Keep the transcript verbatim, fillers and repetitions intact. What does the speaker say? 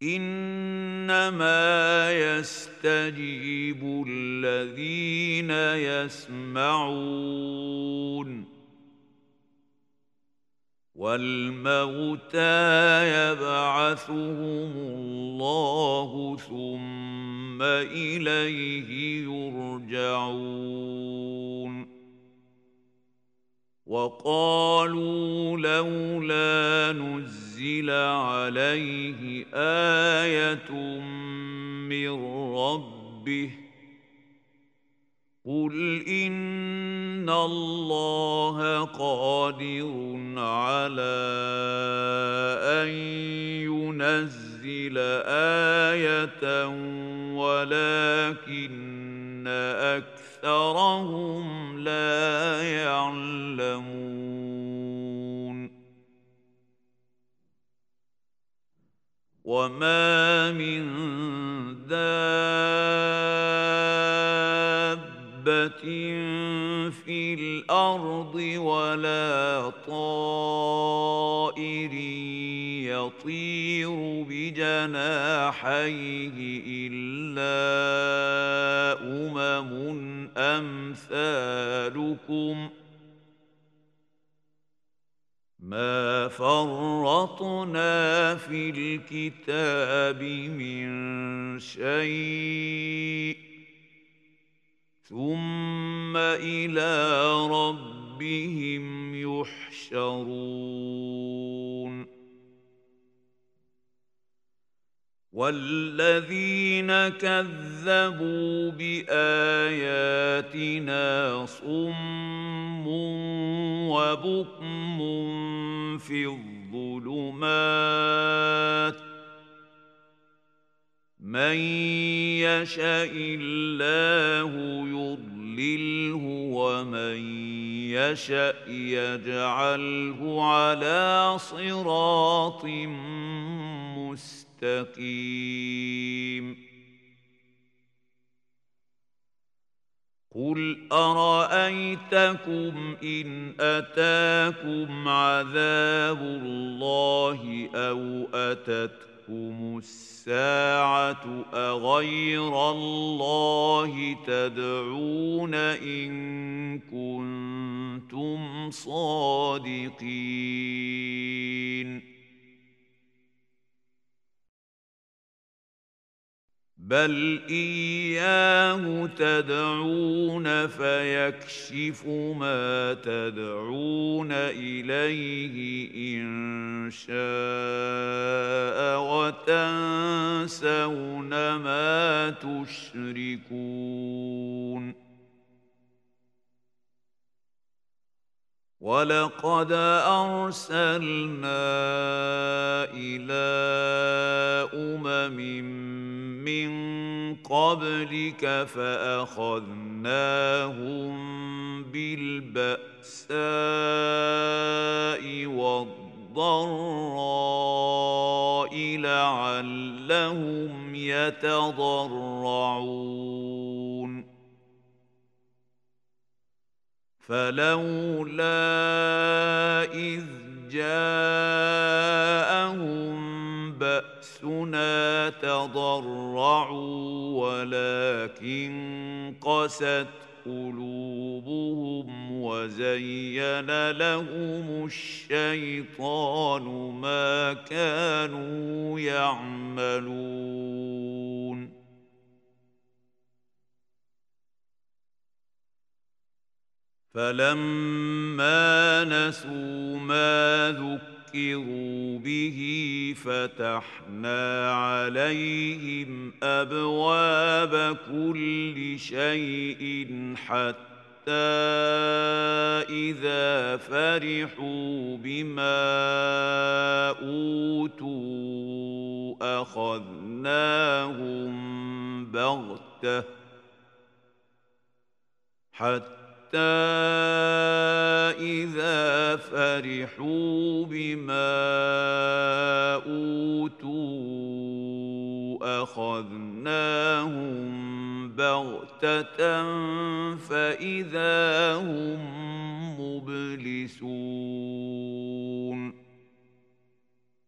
إنما يستجيب الذين يسمعون والموتى يبعثهم الله ثم إليه يرجعون وقالوا لولا نزل عليه آية من ربه قل إن الله قادر على أن ينزل آية ولكن أكثرهم لا يعلمون وما من دابة في الأرض ولا طائر يطير بجناحيه إلا أمم أمثالكم ما فرطنا في الكتاب من شيء ثم إلى ربهم يحشرون والذين كذبوا بآياتنا صم وبكم في الظلمات من يشاء الله يضلله ومن يشاء يجعله على صراط مستقيم قل أرأيتكم إن أتاكم عذاب الله أو أتتكم الساعة أغير الله تدعون إن كنتم صادقين بل إياه تدعون فيكشف ما تدعون إليه إن شاء وتنسون ما تشركون ولقد أرسلنا إلى أمم من قبلك فأخذناهم بالبأساء والضراء لعلهم يتضرعون فلولا إذ جاءهم بأسنا تضرعوا ولكن قست قلوبهم وزين لهم الشيطان ما كانوا يعملون فلما نسوا ما ذكروا به فتحنا عليهم أبواب كل شيء حتى إذا فرحوا بما أوتوا أخذناهم بغتة حتى حتى إذا فرحوا بما أوتوا أخذناهم بغتة فإذا هم مبلسون